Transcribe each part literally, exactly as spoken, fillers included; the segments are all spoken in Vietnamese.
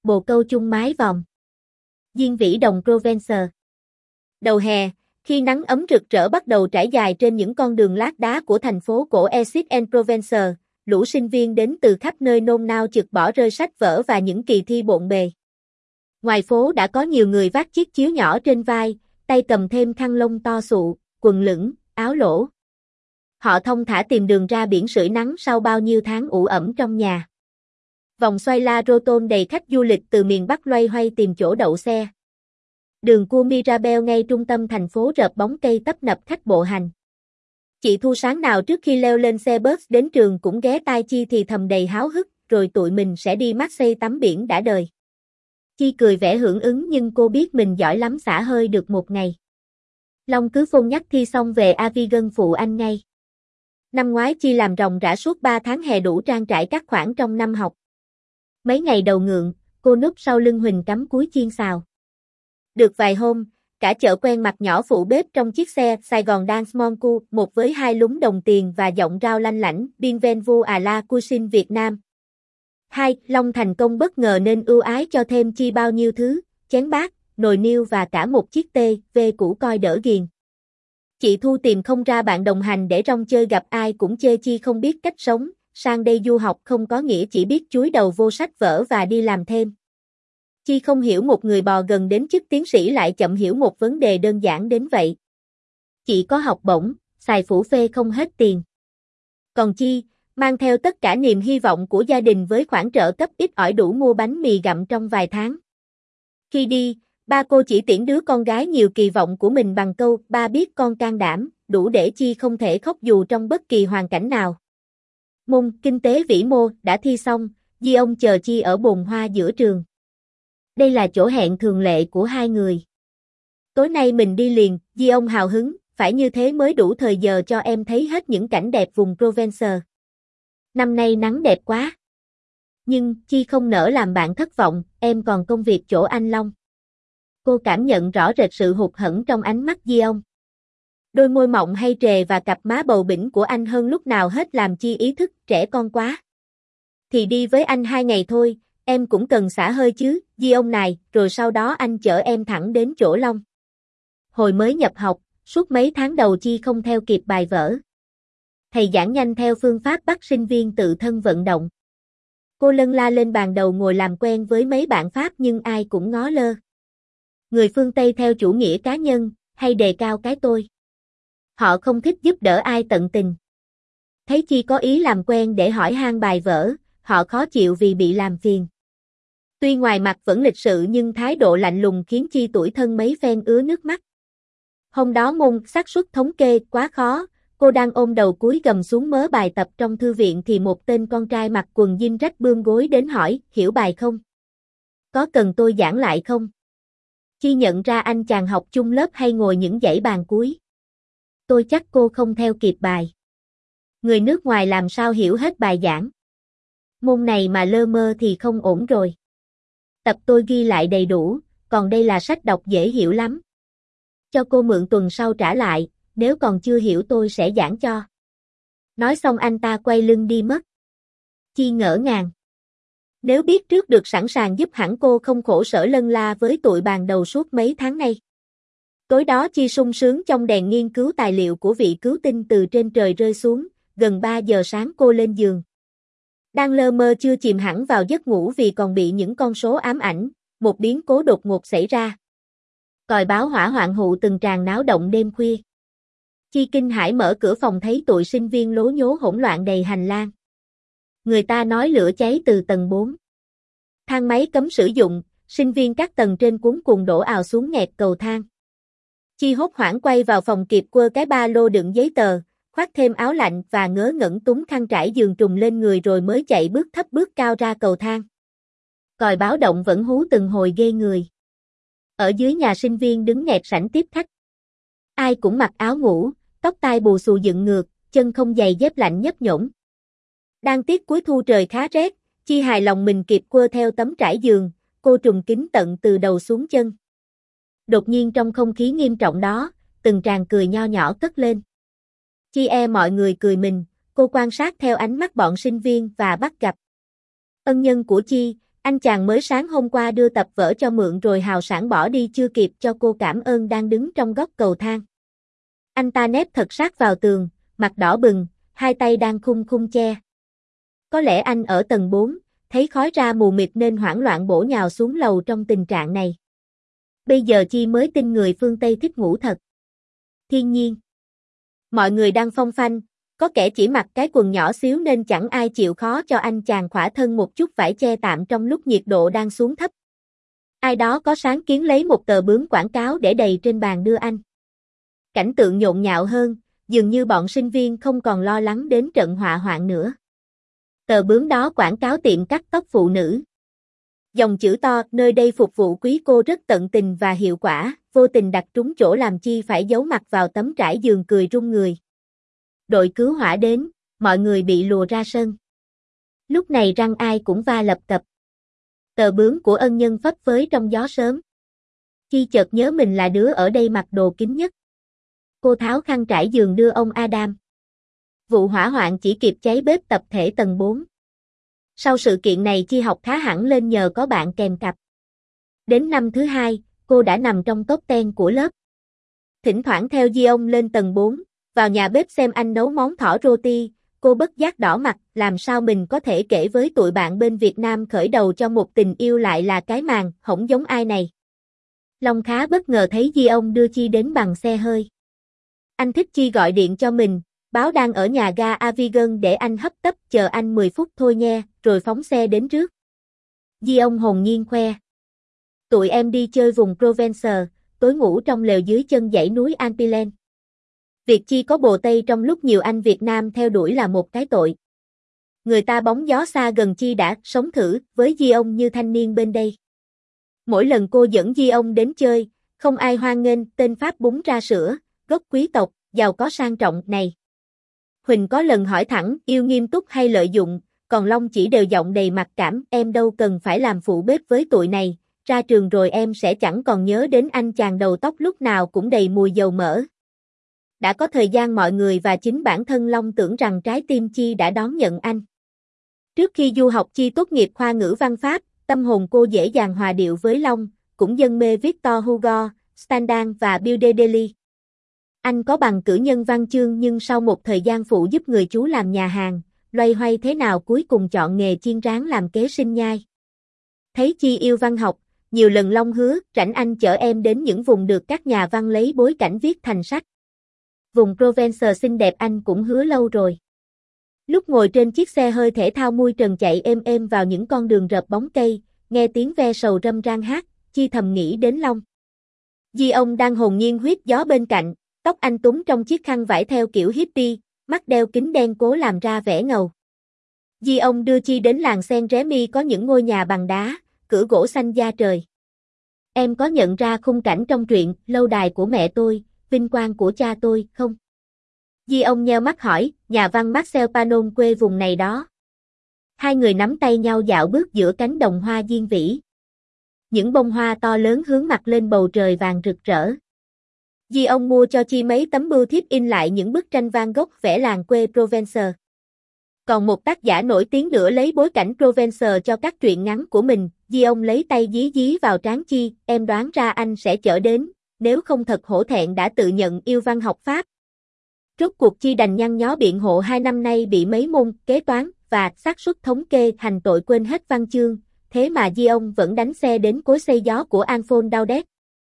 Bồ câu chung mái vòm. Diên vĩ đồng Provence. Đầu hè, khi nắng ấm rực rỡ bắt đầu trải dài trên những con đường lát đá của thành phố cổ Aix-en-Provence, lũ sinh viên đến từ khắp nơi nôn nao chực bỏ rơi sách vở và những kỳ thi bộn bề. Ngoài phố đã có nhiều người vác chiếc chiếu nhỏ trên vai, tay cầm thêm khăn lông to sụ, quần lửng, áo lỗ. Họ thong thả tìm đường ra biển sưởi nắng sau bao nhiêu tháng ủ ẩm trong nhà. Vòng xoay La Rotonde đầy khách du lịch từ miền Bắc loay hoay tìm chỗ đậu xe. Đường cua Mirabel ngay trung tâm thành phố rợp bóng cây tấp nập khách bộ hành. Chị Thu sáng nào trước khi leo lên xe bus đến trường cũng ghé tai Chi thì thầm đầy háo hức, rồi tụi mình sẽ đi Marseille tắm biển đã đời. Chi cười vẻ hưởng ứng nhưng cô biết mình giỏi lắm xả hơi được một ngày. Long cứ phôn nhắc thi xong về Avignon phụ anh ngay. Năm ngoái Chi làm ròng rã suốt ba tháng hè đủ trang trải các khoản trong năm học. Mấy ngày đầu ngượng, cô núp sau lưng Huỳnh cắm cúi chiên xào. Được vài hôm, cả chợ quen mặt nhỏ phụ bếp trong chiếc xe Sài Gòn Dance Moncu, một với hai lúng đồng tiền và giọng rao lanh lảnh, Bienvenue à la cuisine Việt Nam. Hai, Long thành công bất ngờ nên ưu ái cho thêm Chi bao nhiêu thứ, chén bát, nồi niêu và cả một chiếc tê vê cũ coi đỡ ghiền. Chị Thu tìm không ra bạn đồng hành để rong chơi gặp ai cũng chê Chi không biết cách sống, sang đây du học không có nghĩa chỉ biết chúi đầu vô sách vở và đi làm thêm. Chi không hiểu một người bò gần đến chức tiến sĩ lại chậm hiểu một vấn đề đơn giản đến vậy. Chị có học bổng, xài phủ phê không hết tiền. Còn Chi, mang theo tất cả niềm hy vọng của gia đình với khoản trợ cấp ít ỏi đủ mua bánh mì gặm trong vài tháng. Khi đi, ba cô chỉ tiễn đứa con gái nhiều kỳ vọng của mình bằng câu ba biết con can đảm, đủ để Chi không thể khóc dù trong bất kỳ hoàn cảnh nào. Môn kinh tế vĩ mô đã thi xong, Di ông chờ Chi ở bồn hoa giữa trường. Đây là chỗ hẹn thường lệ của hai người. Tối nay mình đi liền, Di ông hào hứng, phải như thế mới đủ thời giờ cho em thấy hết những cảnh đẹp vùng Provence. Năm nay nắng đẹp quá. Nhưng, Chi không nỡ làm bạn thất vọng, em còn công việc chỗ anh Long. Cô cảm nhận rõ rệt sự hụt hẫng trong ánh mắt Di ông. Đôi môi mọng hay trề và cặp má bầu bĩnh của anh hơn lúc nào hết làm Chi ý thức trẻ con quá. Thì đi với anh hai ngày thôi, em cũng cần xả hơi chứ, Di ông này, rồi sau đó anh chở em thẳng đến chỗ Long. Hồi mới nhập học, suốt mấy tháng đầu Chi không theo kịp bài vở. Thầy giảng nhanh theo phương pháp bắt sinh viên tự thân vận động. Cô lân la lên bàn đầu ngồi làm quen với mấy bạn Pháp nhưng ai cũng ngó lơ. Người phương Tây theo chủ nghĩa cá nhân, hay đề cao cái tôi. Họ không thích giúp đỡ ai tận tình. Thấy Chi có ý làm quen để hỏi han bài vở, họ khó chịu vì bị làm phiền. Tuy ngoài mặt vẫn lịch sự nhưng thái độ lạnh lùng khiến Chi tủi thân mấy phen ứa nước mắt. Hôm đó môn xác suất thống kê quá khó, cô đang ôm đầu cúi gầm xuống mớ bài tập trong thư viện thì một tên con trai mặc quần jean rách bươm gối đến hỏi, hiểu bài không? Có cần tôi giảng lại không? Chi nhận ra anh chàng học chung lớp hay ngồi những dãy bàn cuối. Tôi chắc cô không theo kịp bài. Người nước ngoài làm sao hiểu hết bài giảng. Môn này mà lơ mơ thì không ổn rồi. Tập tôi ghi lại đầy đủ, còn đây là sách đọc dễ hiểu lắm. Cho cô mượn tuần sau trả lại, nếu còn chưa hiểu tôi sẽ giảng cho. Nói xong anh ta quay lưng đi mất. Chi ngỡ ngàng. Nếu biết trước được sẵn sàng giúp hẳn cô không khổ sở lân la với tụi bàn đầu suốt mấy tháng nay. Tối đó Chi sung sướng trong đèn nghiên cứu tài liệu của vị cứu tinh từ trên trời rơi xuống, gần ba giờ sáng cô lên giường. Đang lơ mơ chưa chìm hẳn vào giấc ngủ vì còn bị những con số ám ảnh, một biến cố đột ngột xảy ra. Còi báo hỏa hoạn hụ từng tràng náo động đêm khuya. Chi kinh hãi mở cửa phòng thấy tụi sinh viên lố nhố hỗn loạn đầy hành lang. Người ta nói lửa cháy từ tầng bốn. Thang máy cấm sử dụng, sinh viên các tầng trên cuống cuồng đổ ào xuống nghẹt cầu thang. Chi hốt hoảng quay vào phòng kịp quơ cái ba lô đựng giấy tờ, khoác thêm áo lạnh và ngớ ngẩn túm khăn trải giường trùm lên người rồi mới chạy bước thấp bước cao ra cầu thang. Còi báo động vẫn hú từng hồi ghê người. Ở dưới nhà sinh viên đứng nghẹt sảnh tiếp khách. Ai cũng mặc áo ngủ, tóc tai bù xù dựng ngược, chân không giày dép lạnh nhấp nhổm. Đang tiết cuối thu trời khá rét, Chi hài lòng mình kịp quơ theo tấm trải giường, cô trùm kín tận từ đầu xuống chân. Đột nhiên trong không khí nghiêm trọng đó, từng tràng cười nho nhỏ cất lên. Chi e mọi người cười mình, cô quan sát theo ánh mắt bọn sinh viên và bắt gặp. Ân nhân của Chi, Anh chàng mới sáng hôm qua đưa tập vở cho mượn rồi hào sảng bỏ đi chưa kịp cho cô cảm ơn đang đứng trong góc cầu thang. Anh ta nép thật sát vào tường, mặt đỏ bừng, hai tay đang khum khum che. Có lẽ anh ở tầng bốn, thấy khói ra mù mịt nên hoảng loạn bổ nhào xuống lầu trong tình trạng này. Bây giờ Chi mới tin người phương Tây thích ngủ thật. Thiên nhiên. Mọi người đang phong phanh, có kẻ chỉ mặc cái quần nhỏ xíu nên chẳng ai chịu khó cho anh chàng khỏa thân một chút vải che tạm trong lúc nhiệt độ đang xuống thấp. Ai đó có sáng kiến lấy một tờ bướm quảng cáo để đầy trên bàn đưa anh. Cảnh tượng nhộn nhạo hơn, dường như bọn sinh viên không còn lo lắng đến trận họa hoạn nữa. Tờ bướm đó quảng cáo tiệm cắt tóc phụ nữ. Dòng chữ to, nơi đây phục vụ quý cô rất tận tình và hiệu quả, vô tình đặt trúng chỗ làm Chi phải giấu mặt vào tấm trải giường cười run người. Đội cứu hỏa đến, mọi người bị lùa ra sân. Lúc này răng ai cũng va lập cập. Tờ bướm của ân nhân phấp phới trong gió sớm. Chi chợt nhớ mình là đứa ở đây mặc đồ kín nhất. Cô tháo khăn trải giường đưa ông Adam. Vụ hỏa hoạn chỉ kịp cháy bếp tập thể tầng bốn. Sau sự kiện này Chi học khá hẳn lên nhờ có bạn kèm cặp. Đến năm thứ hai, cô đã nằm trong top ten của lớp. Thỉnh thoảng theo Di ông lên tầng bốn, vào nhà bếp xem anh nấu món thỏ roti, cô bất giác đỏ mặt, làm sao mình có thể kể với tụi bạn bên Việt Nam khởi đầu cho một tình yêu lại là cái màn, hổng giống ai này. Long khá bất ngờ thấy Di ông đưa Chi đến bằng xe hơi. Anh thích Chi gọi điện cho mình, báo đang ở nhà ga Avigon để anh hấp tấp chờ anh mười phút thôi nha, rồi phóng xe đến trước. Di ông hồn nhiên khoe. Tụi em đi chơi vùng Provence, tối ngủ trong lều dưới chân dãy núi Alpilen. Việc Chi có bồ Tây trong lúc nhiều anh Việt Nam theo đuổi là một cái tội. Người ta bóng gió xa gần Chi đã sống thử với Di ông như thanh niên bên đây. Mỗi lần cô dẫn Di ông đến chơi, không ai hoan nghênh tên Pháp bún ra sữa, gốc quý tộc, giàu có sang trọng này. Huỳnh có lần hỏi thẳng yêu nghiêm túc hay lợi dụng, còn Long chỉ đều giọng đầy mặc cảm, em đâu cần phải làm phụ bếp với tụi này, ra trường rồi em sẽ chẳng còn nhớ đến anh chàng đầu tóc lúc nào cũng đầy mùi dầu mỡ. Đã có thời gian mọi người và chính bản thân Long tưởng rằng trái tim Chi đã đón nhận anh. Trước khi du học Chi tốt nghiệp khoa ngữ văn Pháp, tâm hồn cô dễ dàng hòa điệu với Long, cũng dâng mê Victor Hugo, Stendhal và Baudelaire's. Anh có bằng cử nhân văn chương nhưng sau một thời gian phụ giúp người chú làm nhà hàng, loay hoay thế nào cuối cùng chọn nghề chiên rán làm kế sinh nhai. Thấy Chi yêu văn học, nhiều lần Long hứa rảnh anh chở em đến những vùng được các nhà văn lấy bối cảnh viết thành sách. Vùng Provence xinh đẹp anh cũng hứa lâu rồi. Lúc ngồi trên chiếc xe hơi thể thao mui trần chạy êm êm vào những con đường rợp bóng cây, nghe tiếng ve sầu râm ran hát, Chi thầm nghĩ đến Long. Di ông đang hồn nhiên huýt gió bên cạnh, tóc anh túng trong chiếc khăn vải theo kiểu hippie, mắt đeo kính đen cố làm ra vẻ ngầu. Di ông đưa Chi đến làng Saint-Rémy có những ngôi nhà bằng đá, cửa gỗ xanh da trời. Em có nhận ra khung cảnh trong truyện Lâu đài của mẹ tôi, vinh quang của cha tôi không? Di ông nheo mắt hỏi, nhà văn Marcel Panon quê vùng này đó. Hai người nắm tay nhau dạo bước giữa cánh đồng hoa diên vĩ. Những bông hoa to lớn hướng mặt lên bầu trời vàng rực rỡ. Di ông mua cho Chi mấy tấm bưu thiếp in lại những bức tranh Van Gogh vẽ làng quê Provence. Còn một tác giả nổi tiếng nữa lấy bối cảnh Provence cho các truyện ngắn của mình, Di ông lấy tay dí dí vào trán Chi, em đoán ra anh sẽ chở đến, nếu không thật hổ thẹn đã tự nhận yêu văn học Pháp. Rốt cuộc Chi đành nhăn nhó biện hộ hai năm nay bị mấy môn kế toán và xác suất thống kê hành tội quên hết văn chương, thế mà Di ông vẫn đánh xe đến cối xay gió của Alphonse Daudet.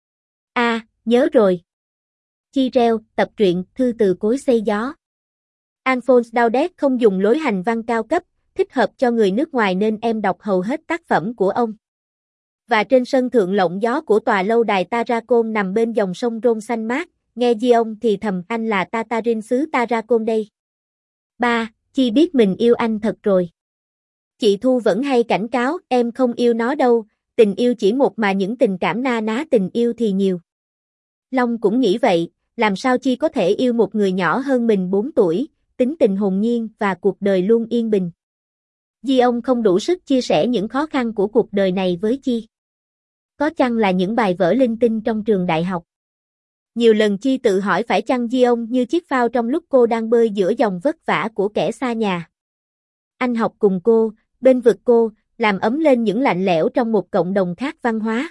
À, nhớ rồi. Chi reo, tập truyện, thư từ cối xay gió. Alphonse Daudet không dùng lối hành văn cao cấp, thích hợp cho người nước ngoài nên em đọc hầu hết tác phẩm của ông. Và trên sân thượng lộng gió của tòa lâu đài Tarascon nằm bên dòng sông Rhône xanh mát, nghe Di ông thì thầm anh là Tatarin xứ Tarascon đây. ba. Chi biết mình yêu anh thật rồi. Chị Thu vẫn hay cảnh cáo, em không yêu nó đâu, tình yêu chỉ một mà những tình cảm na ná tình yêu thì nhiều. Long cũng nghĩ vậy, làm sao Chi có thể yêu một người nhỏ hơn mình bốn tuổi, tính tình hồn nhiên và cuộc đời luôn yên bình. Di ông không đủ sức chia sẻ những khó khăn của cuộc đời này với Chi. Có chăng là những bài vở linh tinh trong trường đại học. Nhiều lần Chi tự hỏi phải chăng Di ông như chiếc phao trong lúc cô đang bơi giữa dòng vất vả của kẻ xa nhà. Anh học cùng cô, bên vực cô, làm ấm lên những lạnh lẽo trong một cộng đồng khác văn hóa.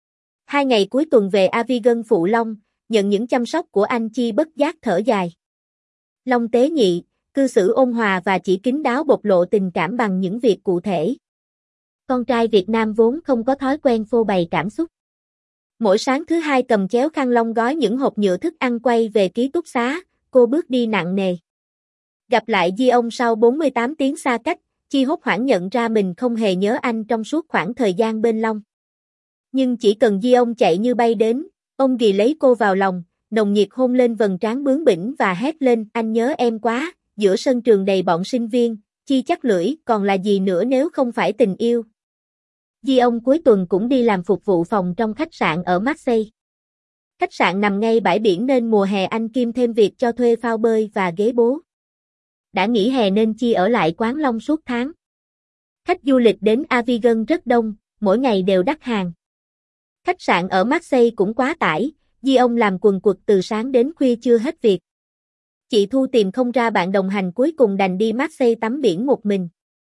Hai ngày cuối tuần về Avigan phụ Long, nhận những chăm sóc của anh Chi bất giác thở dài. Long tế nhị, cư xử ôn hòa và chỉ kín đáo bộc lộ tình cảm bằng những việc cụ thể. Con trai Việt Nam vốn không có thói quen phô bày cảm xúc. Mỗi sáng thứ hai cầm chéo khăn lông gói những hộp nhựa thức ăn quay về ký túc xá, cô bước đi nặng nề. Gặp lại Di ông sau bốn mươi tám tiếng xa cách, Chi hốt hoảng nhận ra mình không hề nhớ anh trong suốt khoảng thời gian bên Long. Nhưng chỉ cần Di ông chạy như bay đến, ông ghì lấy cô vào lòng, nồng nhiệt hôn lên vầng trán bướng bỉnh và hét lên, anh nhớ em quá. Giữa sân trường đầy bọn sinh viên, Chi chắc lưỡi, còn là gì nữa nếu không phải tình yêu. Di ông cuối tuần cũng đi làm phục vụ phòng trong khách sạn ở Marseille. Khách sạn nằm ngay bãi biển nên mùa hè anh kiêm thêm việc cho thuê phao bơi và ghế bố. Đã nghỉ hè nên Chi ở lại quán Long suốt tháng. Khách du lịch đến Avigan rất đông, mỗi ngày đều đắt hàng. Khách sạn ở Marseille cũng quá tải, Di ông làm quần quật từ sáng đến khuya chưa hết việc. Chị Thu tìm không ra bạn đồng hành cuối cùng đành đi Marseille tắm biển một mình.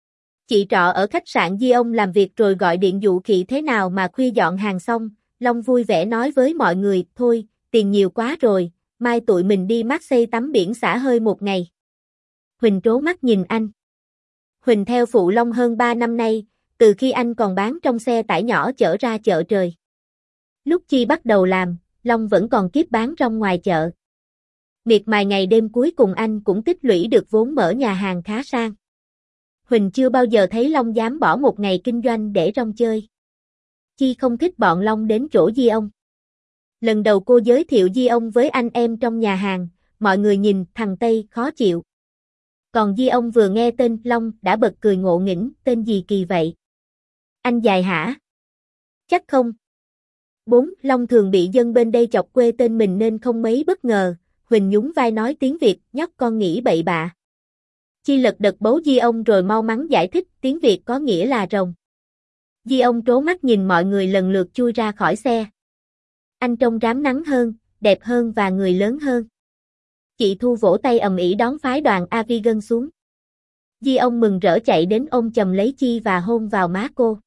Chị trọ ở khách sạn Di ông làm việc rồi gọi điện dụ khị thế nào mà khuya dọn hàng xong, Long vui vẻ nói với mọi người, thôi, tiền nhiều quá rồi, mai tụi mình đi Marseille tắm biển xả hơi một ngày. Huỳnh trố mắt nhìn anh. Huỳnh theo phụ Long hơn ba năm nay, từ khi anh còn bán trong xe tải nhỏ chở ra chợ trời. Lúc Chi bắt đầu làm, Long vẫn còn kiếp bán rong ngoài chợ. Miệt mài ngày đêm cuối cùng anh cũng tích lũy được vốn mở nhà hàng khá sang. Huỳnh chưa bao giờ thấy Long dám bỏ một ngày kinh doanh để rong chơi. Chi không thích bọn Long đến chỗ Di ông. Lần đầu cô giới thiệu Di ông với anh em trong nhà hàng, mọi người nhìn thằng Tây khó chịu. Còn Di ông vừa nghe tên Long đã bật cười ngộ nghĩnh, tên gì kỳ vậy? Anh dài hả? Chắc không. bốn. Long thường bị dân bên đây chọc quê tên mình nên không mấy bất ngờ, Huỳnh nhún vai nói tiếng Việt, nhóc con nghĩ bậy bạ. Chi lật đật bấu Di ông rồi mau mắn giải thích tiếng Việt có nghĩa là rồng. Di ông trố mắt nhìn mọi người lần lượt chui ra khỏi xe. Anh trông rám nắng hơn, đẹp hơn và người lớn hơn. Chị Thu vỗ tay ầm ĩ đón phái đoàn Avigan xuống. Di ông mừng rỡ chạy đến ôm chầm lấy Chi và hôn vào má cô.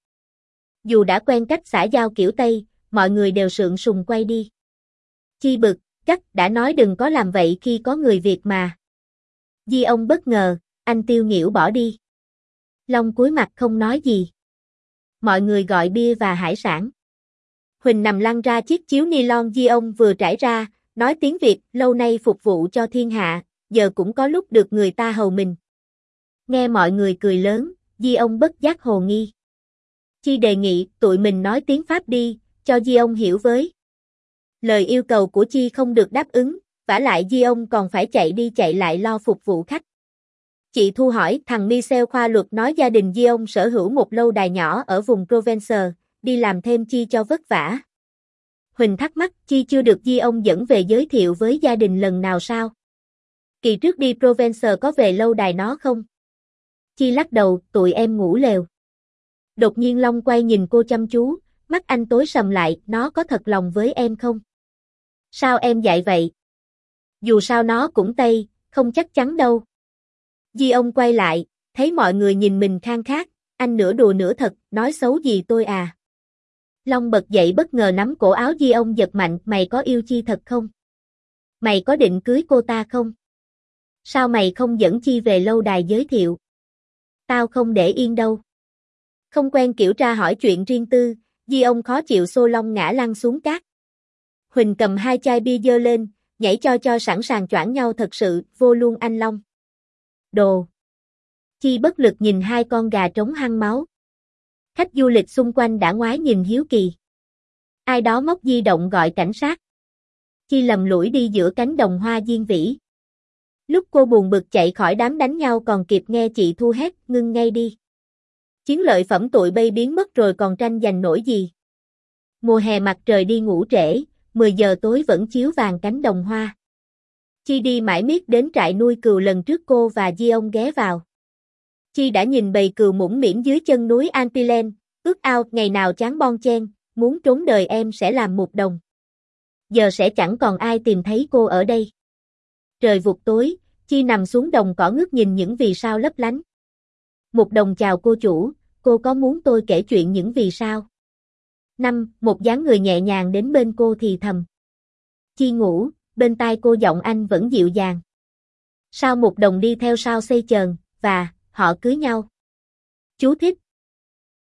Dù đã quen cách xã giao kiểu Tây, mọi người đều sượng sùng quay đi. Chi bực, cắt đã nói đừng có làm vậy khi có người Việt mà. Di ông bất ngờ, anh tiêu nghỉu bỏ đi. Long cúi mặt không nói gì. Mọi người gọi bia và hải sản. Huỳnh nằm lăn ra chiếc chiếu nylon Di ông vừa trải ra, nói tiếng Việt, lâu nay phục vụ cho thiên hạ, giờ cũng có lúc được người ta hầu mình. Nghe mọi người cười lớn, Di ông bất giác hồ nghi. Chi đề nghị tụi mình nói tiếng Pháp đi, cho Di ông hiểu với. Lời yêu cầu của Chi không được đáp ứng, vả lại Di ông còn phải chạy đi chạy lại lo phục vụ khách. Chị Thu hỏi thằng Michel khoa luật nói gia đình Di ông sở hữu một lâu đài nhỏ ở vùng Provence, đi làm thêm Chi cho vất vả. Huỳnh thắc mắc Chi chưa được Di ông dẫn về giới thiệu với gia đình lần nào sao? Kỳ trước đi Provence có về lâu đài nó không? Chi lắc đầu, tụi em ngủ lều. Đột nhiên Long quay nhìn cô chăm chú, mắt anh tối sầm lại, nó có thật lòng với em không? Sao em dạy vậy? Dù sao nó cũng Tây, không chắc chắn đâu. Di ông quay lại, thấy mọi người nhìn mình khang khác, anh nửa đùa nửa thật, nói xấu gì tôi à? Long bật dậy bất ngờ nắm cổ áo Di ông giật mạnh, mày có yêu Chi thật không? Mày có định cưới cô ta không? Sao mày không dẫn Chi về lâu đài giới thiệu? Tao không để yên đâu. Không quen kiểu tra hỏi chuyện riêng tư, Di ông khó chịu xô Long ngã lăn xuống cát. Huỳnh cầm hai chai bia dơ lên, nhảy cho cho sẵn sàng choảng nhau thật sự, vô luôn anh Long. Đồ. Chi bất lực nhìn hai con gà trống hăng máu. Khách du lịch xung quanh đã ngoái nhìn hiếu kỳ. Ai đó móc di động gọi cảnh sát. Chi lầm lũi đi giữa cánh đồng hoa diên vĩ. Lúc cô buồn bực chạy khỏi đám đánh nhau còn kịp nghe chị Thu hét, ngưng ngay đi. Chiến lợi phẩm tụi bay biến mất rồi còn tranh giành nổi gì. Mùa hè mặt trời đi ngủ trễ, mười giờ tối vẫn chiếu vàng cánh đồng hoa. Chi đi mãi miết đến trại nuôi cừu lần trước cô và Di ông ghé vào. Chi đã nhìn bầy cừu mũm mĩm dưới chân núi Anpilen, ước ao ngày nào chán bon chen, muốn trốn đời em sẽ làm một đồng. Giờ sẽ chẳng còn ai tìm thấy cô ở đây. Trời vụt tối, Chi nằm xuống đồng cỏ ngước nhìn những vì sao lấp lánh. Một đồng chào cô chủ, cô cô có muốn tôi kể chuyện những vì sao? năm. Một dáng người nhẹ nhàng đến bên cô thì thầm. Chi ngủ, bên tai cô giọng anh vẫn dịu dàng. Sao một đồng đi theo sao xây chờn, và, họ cưới nhau. Chú thích,